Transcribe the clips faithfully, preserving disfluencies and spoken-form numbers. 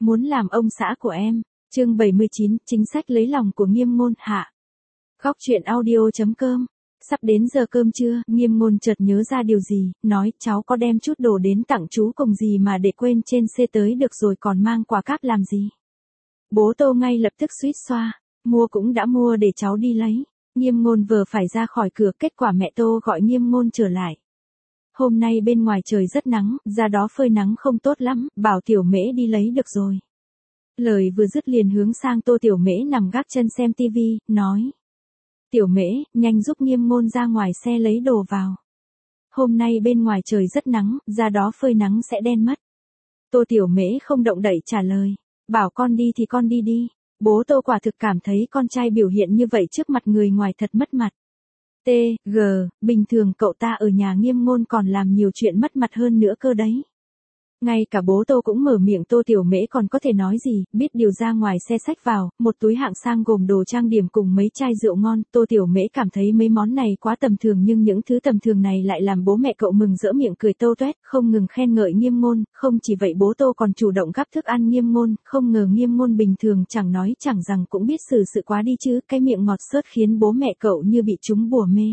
Muốn làm ông xã của em. Chương bảy mươi chín, chính sách lấy lòng của Nghiêm Ngôn hạ. Góc truyện audio chấm com. Sắp đến giờ cơm trưa, Nghiêm Ngôn chợt nhớ ra điều gì, nói cháu có đem chút đồ đến tặng chú cùng gì mà để quên trên xe tới được rồi còn mang quà cáp làm gì. Bố Tô ngay lập tức suýt xoa, mua cũng đã mua để cháu đi lấy. Nghiêm Ngôn vừa phải ra khỏi cửa, kết quả mẹ Tô gọi Nghiêm Ngôn trở lại. Hôm nay bên ngoài trời rất nắng, ra đó phơi nắng không tốt lắm, bảo Tiểu Mễ đi lấy được rồi. Lời vừa dứt liền hướng sang Tô Tiểu Mễ nằm gác chân xem tivi, nói. Tiểu Mễ, nhanh giúp Nghiêm Ngôn ra ngoài xe lấy đồ vào. Hôm nay bên ngoài trời rất nắng, ra đó phơi nắng sẽ đen mất. Tô Tiểu Mễ không động đậy trả lời. Bảo con đi thì con đi đi. Bố Tô quả thực cảm thấy con trai biểu hiện như vậy trước mặt người ngoài thật mất mặt. T, G, bình thường cậu ta ở nhà Nghiêm Ngôn còn làm nhiều chuyện mất mặt hơn nữa cơ đấy. Ngay cả bố Tô cũng mở miệng, Tô Tiểu Mễ còn có thể nói gì, biết điều ra ngoài xe xách vào, một túi hạng sang gồm đồ trang điểm cùng mấy chai rượu ngon. Tô Tiểu Mễ cảm thấy mấy món này quá tầm thường, nhưng những thứ tầm thường này lại làm bố mẹ cậu mừng rỡ miệng cười tâu toét, không ngừng khen ngợi Nghiêm Ngôn. Không chỉ vậy, bố Tô còn chủ động gắp thức ăn Nghiêm Ngôn, không ngờ Nghiêm Ngôn bình thường chẳng nói chẳng rằng cũng biết xử sự quá đi chứ, cái miệng ngọt xớt khiến bố mẹ cậu như bị trúng bùa mê.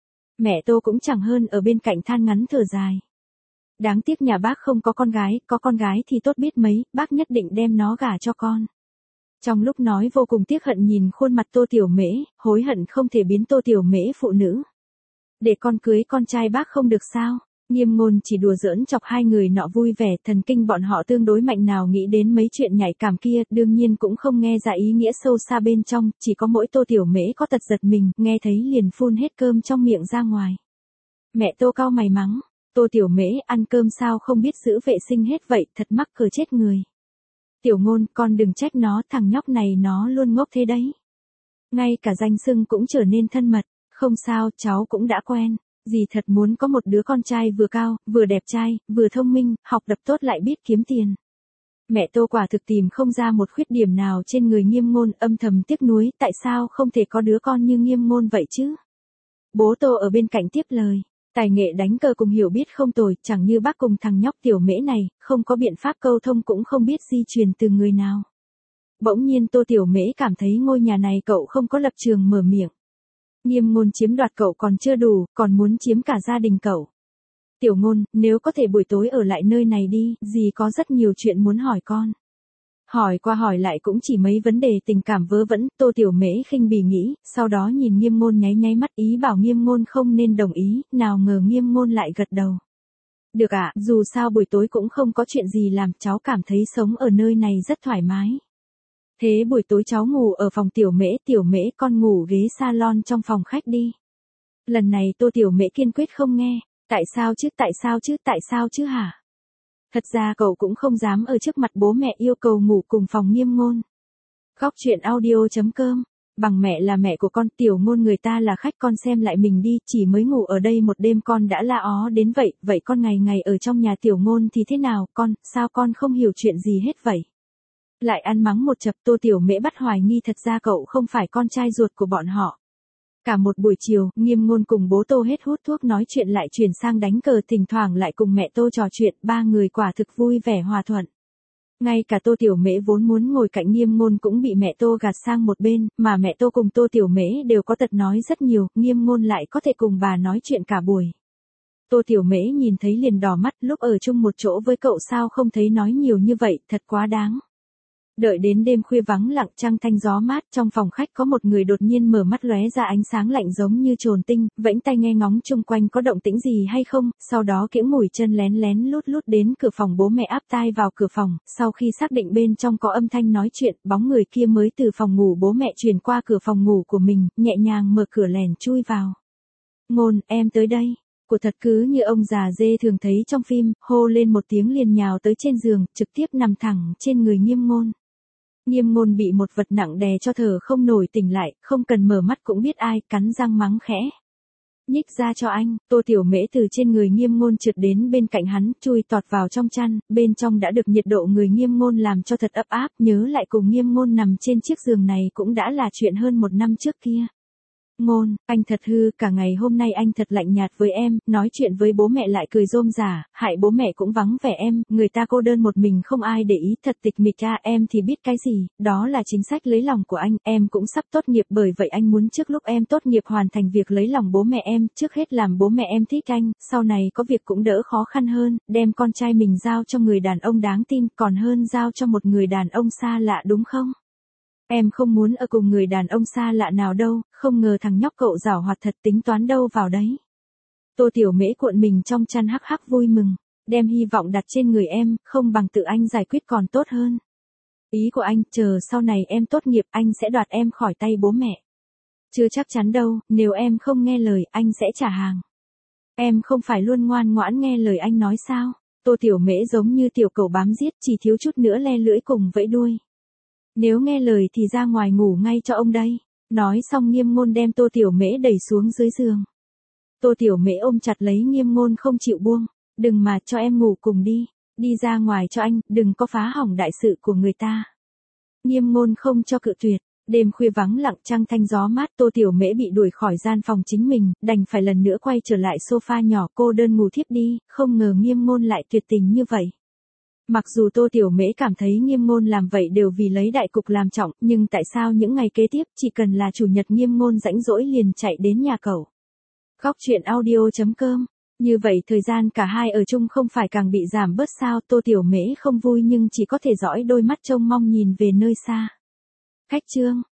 Mẹ Tô cũng chẳng hơn ở bên cạnh than ngắn thở dài. Đáng tiếc nhà bác không có con gái, có con gái thì tốt biết mấy, bác nhất định đem nó gả cho con. Trong lúc nói vô cùng tiếc hận nhìn khuôn mặt Tô Tiểu Mễ, hối hận không thể biến Tô Tiểu Mễ phụ nữ. Để con cưới con trai bác không được sao? Nghiêm Ngôn chỉ đùa giỡn chọc hai người nọ vui vẻ, thần kinh bọn họ tương đối mạnh, nào nghĩ đến mấy chuyện nhạy cảm kia, đương nhiên cũng không nghe ra ý nghĩa sâu xa bên trong, chỉ có mỗi Tô Tiểu Mễ có tật giật mình, nghe thấy liền phun hết cơm trong miệng ra ngoài. Mẹ Tô cau mày mắng. Tô Tiểu Mễ, ăn cơm sao không biết giữ vệ sinh hết vậy, thật mắc cỡ chết người. Tiểu Ngôn, con đừng trách nó, thằng nhóc này nó luôn ngốc thế đấy. Ngay cả danh xưng cũng trở nên thân mật. Không sao, cháu cũng đã quen. Dì thật muốn có một đứa con trai vừa cao, vừa đẹp trai, vừa thông minh, học đập tốt lại biết kiếm tiền. Mẹ Tô quả thực tìm không ra một khuyết điểm nào trên người Nghiêm Ngôn, âm thầm tiếc nuối, tại sao không thể có đứa con như Nghiêm Ngôn vậy chứ? Bố Tô ở bên cạnh tiếp lời. Tài nghệ đánh cờ cùng hiểu biết không tồi, chẳng như bác cùng thằng nhóc Tiểu Mễ này, không có biện pháp câu thông cũng không biết di truyền từ người nào. Bỗng nhiên Tô Tiểu Mễ cảm thấy ngôi nhà này cậu không có lập trường mở miệng. Nghiêm Ngôn chiếm đoạt cậu còn chưa đủ, còn muốn chiếm cả gia đình cậu. Tiểu Ngôn, nếu có thể buổi tối ở lại nơi này đi, dì có rất nhiều chuyện muốn hỏi con. Hỏi qua hỏi lại cũng chỉ mấy vấn đề tình cảm vớ vẩn. Tô Tiểu Mễ khinh bỉ nghĩ, sau đó nhìn Nghiêm Ngôn nháy nháy mắt, ý bảo Nghiêm Ngôn không nên đồng ý, nào ngờ Nghiêm Ngôn lại gật đầu. Được ạ, à, dù sao buổi tối cũng không có chuyện gì làm, cháu cảm thấy sống ở nơi này rất thoải mái. Thế buổi tối cháu ngủ ở phòng Tiểu Mễ, Tiểu Mễ con ngủ ghế salon trong phòng khách đi. Lần này Tô Tiểu Mễ kiên quyết không nghe, tại sao chứ, tại sao chứ, tại sao chứ hả? Thật ra cậu cũng không dám ở trước mặt bố mẹ yêu cầu ngủ cùng phòng Nghiêm Ngôn. Góc truyện audio chấm com. Bằng mẹ là mẹ của con, Tiểu Ngôn người ta là khách, con xem lại mình đi, chỉ mới ngủ ở đây một đêm con đã la ó đến vậy, vậy con ngày ngày ở trong nhà Tiểu Ngôn thì thế nào, con, sao con không hiểu chuyện gì hết vậy? Lại ăn mắng một chập. Tô Tiểu Mễ bắt hoài nghi thật ra cậu không phải con trai ruột của bọn họ. Cả một buổi chiều, Nghiêm Ngôn cùng bố Tô hết hút thuốc nói chuyện lại chuyển sang đánh cờ, thỉnh thoảng lại cùng mẹ Tô trò chuyện, ba người quả thực vui vẻ hòa thuận. Ngay cả Tô Tiểu Mễ vốn muốn ngồi cạnh Nghiêm Ngôn cũng bị mẹ Tô gạt sang một bên, mà mẹ Tô cùng Tô Tiểu Mễ đều có tật nói rất nhiều, Nghiêm Ngôn lại có thể cùng bà nói chuyện cả buổi. Tô Tiểu Mễ nhìn thấy liền đỏ mắt, lúc ở chung một chỗ với cậu sao không thấy nói nhiều như vậy, thật quá đáng. Đợi đến đêm khuya vắng lặng, trăng thanh gió mát, trong phòng khách có một người đột nhiên mở mắt lóe ra ánh sáng lạnh giống như chồn tinh, vẫy tay nghe ngóng chung quanh có động tĩnh gì hay không, sau đó kiễng mũi chân lén lén lút lút đến cửa phòng bố mẹ, áp tai vào cửa phòng, sau khi xác định bên trong có âm thanh nói chuyện, bóng người kia mới từ phòng ngủ bố mẹ chuyển qua cửa phòng ngủ của mình, nhẹ nhàng mở cửa lèn chui vào. Ngôn, em tới đây. Của thật cứ như ông già dê thường thấy trong phim, hô lên một tiếng liền nhào tới trên giường, trực tiếp nằm thẳng trên người Nghiêm Ngôn. Nghiêm Ngôn bị một vật nặng đè cho thở không nổi, tỉnh lại, không cần mở mắt cũng biết ai, cắn răng mắng khẽ. Nhích ra cho anh. Tô Tiểu Mễ từ trên người Nghiêm Ngôn trượt đến bên cạnh hắn, chui tọt vào trong chăn, bên trong đã được nhiệt độ người Nghiêm Ngôn làm cho thật ấp áp, nhớ lại cùng Nghiêm Ngôn nằm trên chiếc giường này cũng đã là chuyện hơn một năm trước kia. Ngôn, anh thật hư, cả ngày hôm nay anh thật lạnh nhạt với em, nói chuyện với bố mẹ lại cười rôm rả, hại bố mẹ cũng vắng vẻ em, người ta cô đơn một mình không ai để ý, thật tịch mịch ra, em thì biết cái gì, đó là chính sách lấy lòng của anh, em cũng sắp tốt nghiệp bởi vậy anh muốn trước lúc em tốt nghiệp hoàn thành việc lấy lòng bố mẹ em, trước hết làm bố mẹ em thích anh, sau này có việc cũng đỡ khó khăn hơn, đem con trai mình giao cho người đàn ông đáng tin, còn hơn giao cho một người đàn ông xa lạ đúng không? Em không muốn ở cùng người đàn ông xa lạ nào đâu, không ngờ thằng nhóc cậu giảo hoạt thật tính toán đâu vào đấy. Tô Tiểu Mễ cuộn mình trong chăn hắc hắc vui mừng, đem hy vọng đặt trên người em, không bằng tự anh giải quyết còn tốt hơn. Ý của anh, chờ sau này em tốt nghiệp anh sẽ đoạt em khỏi tay bố mẹ. Chưa chắc chắn đâu, nếu em không nghe lời anh sẽ trả hàng. Em không phải luôn ngoan ngoãn nghe lời anh nói sao? Tô Tiểu Mễ giống như tiểu cầu bám giết, chỉ thiếu chút nữa le lưỡi cùng vẫy đuôi. Nếu nghe lời thì ra ngoài ngủ ngay cho ông đây. Nói xong Nghiêm Ngôn đem Tô Tiểu Mễ đẩy xuống dưới giường. Tô Tiểu Mễ ôm chặt lấy Nghiêm Ngôn không chịu buông. Đừng mà, cho em ngủ cùng đi. Đi ra ngoài cho anh, đừng có phá hỏng đại sự của người ta. Nghiêm Ngôn không cho cự tuyệt. Đêm khuya vắng lặng trăng thanh gió mát, Tô Tiểu Mễ bị đuổi khỏi gian phòng chính mình, đành phải lần nữa quay trở lại sofa nhỏ cô đơn ngủ thiếp đi, không ngờ Nghiêm Ngôn lại tuyệt tình như vậy. Mặc dù Tô Tiểu Mễ cảm thấy Nghiêm Ngôn làm vậy đều vì lấy đại cục làm trọng, nhưng tại sao những ngày kế tiếp chỉ cần là chủ nhật Nghiêm Ngôn rãnh rỗi liền chạy đến nhà cậu. Khóc chuyện audio chấm com. Như vậy thời gian cả hai ở chung không phải càng bị giảm bớt sao? Tô Tiểu Mễ không vui nhưng chỉ có thể dõi đôi mắt trông mong nhìn về nơi xa. Khách chương.